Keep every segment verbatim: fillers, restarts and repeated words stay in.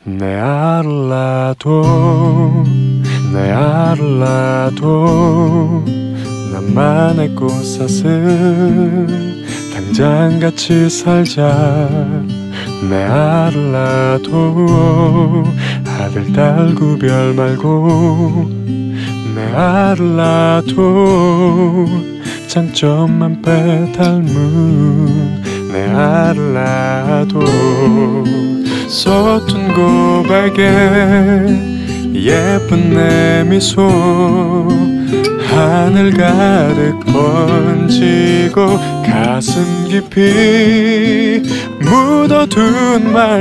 내 알라도 내 알라도 나만의 꽃사슴 당장 같이 살자. 내 알라도 아들 딸 구별 말고 내 알라도 장점만 빼닮은 내 알라도 서툰 고백에 예쁜 내 미소 하늘 가득 번지고 가슴 깊이 묻어둔 말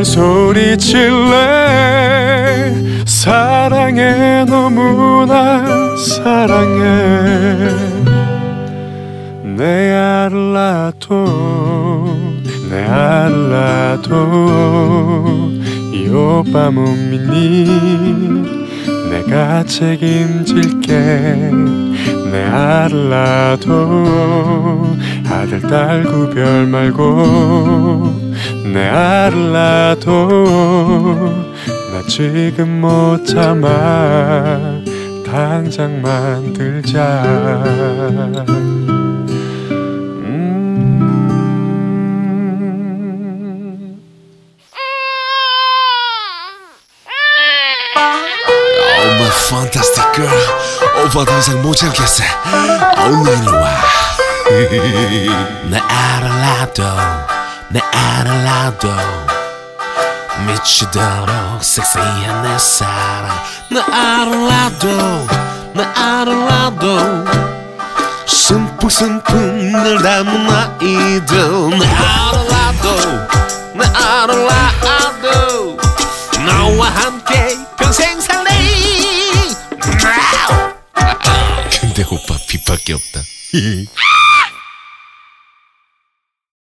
소리칠래. 사랑해 너무나 사랑해 내 알라도 내 알라도 이 오빠 못 믿니 내가 책임질게. 내 알라도 아들 딸 구별 말고 내 알라도 나 지금 못 참아 당장 만들자. 음. Oh my fantastic girl, 오빠 더 이상 못 참겠어. 오늘 이리 와. 내 알라도 내 알라도 미치도록 섹시한 내 사랑. 내 알라도 내 알라도 숨풍숨풍 늘 닮은 아이들. 내 알라도 내 알라도 너와 함께 평생 살래. 근데 오빠 빛밖에 없다.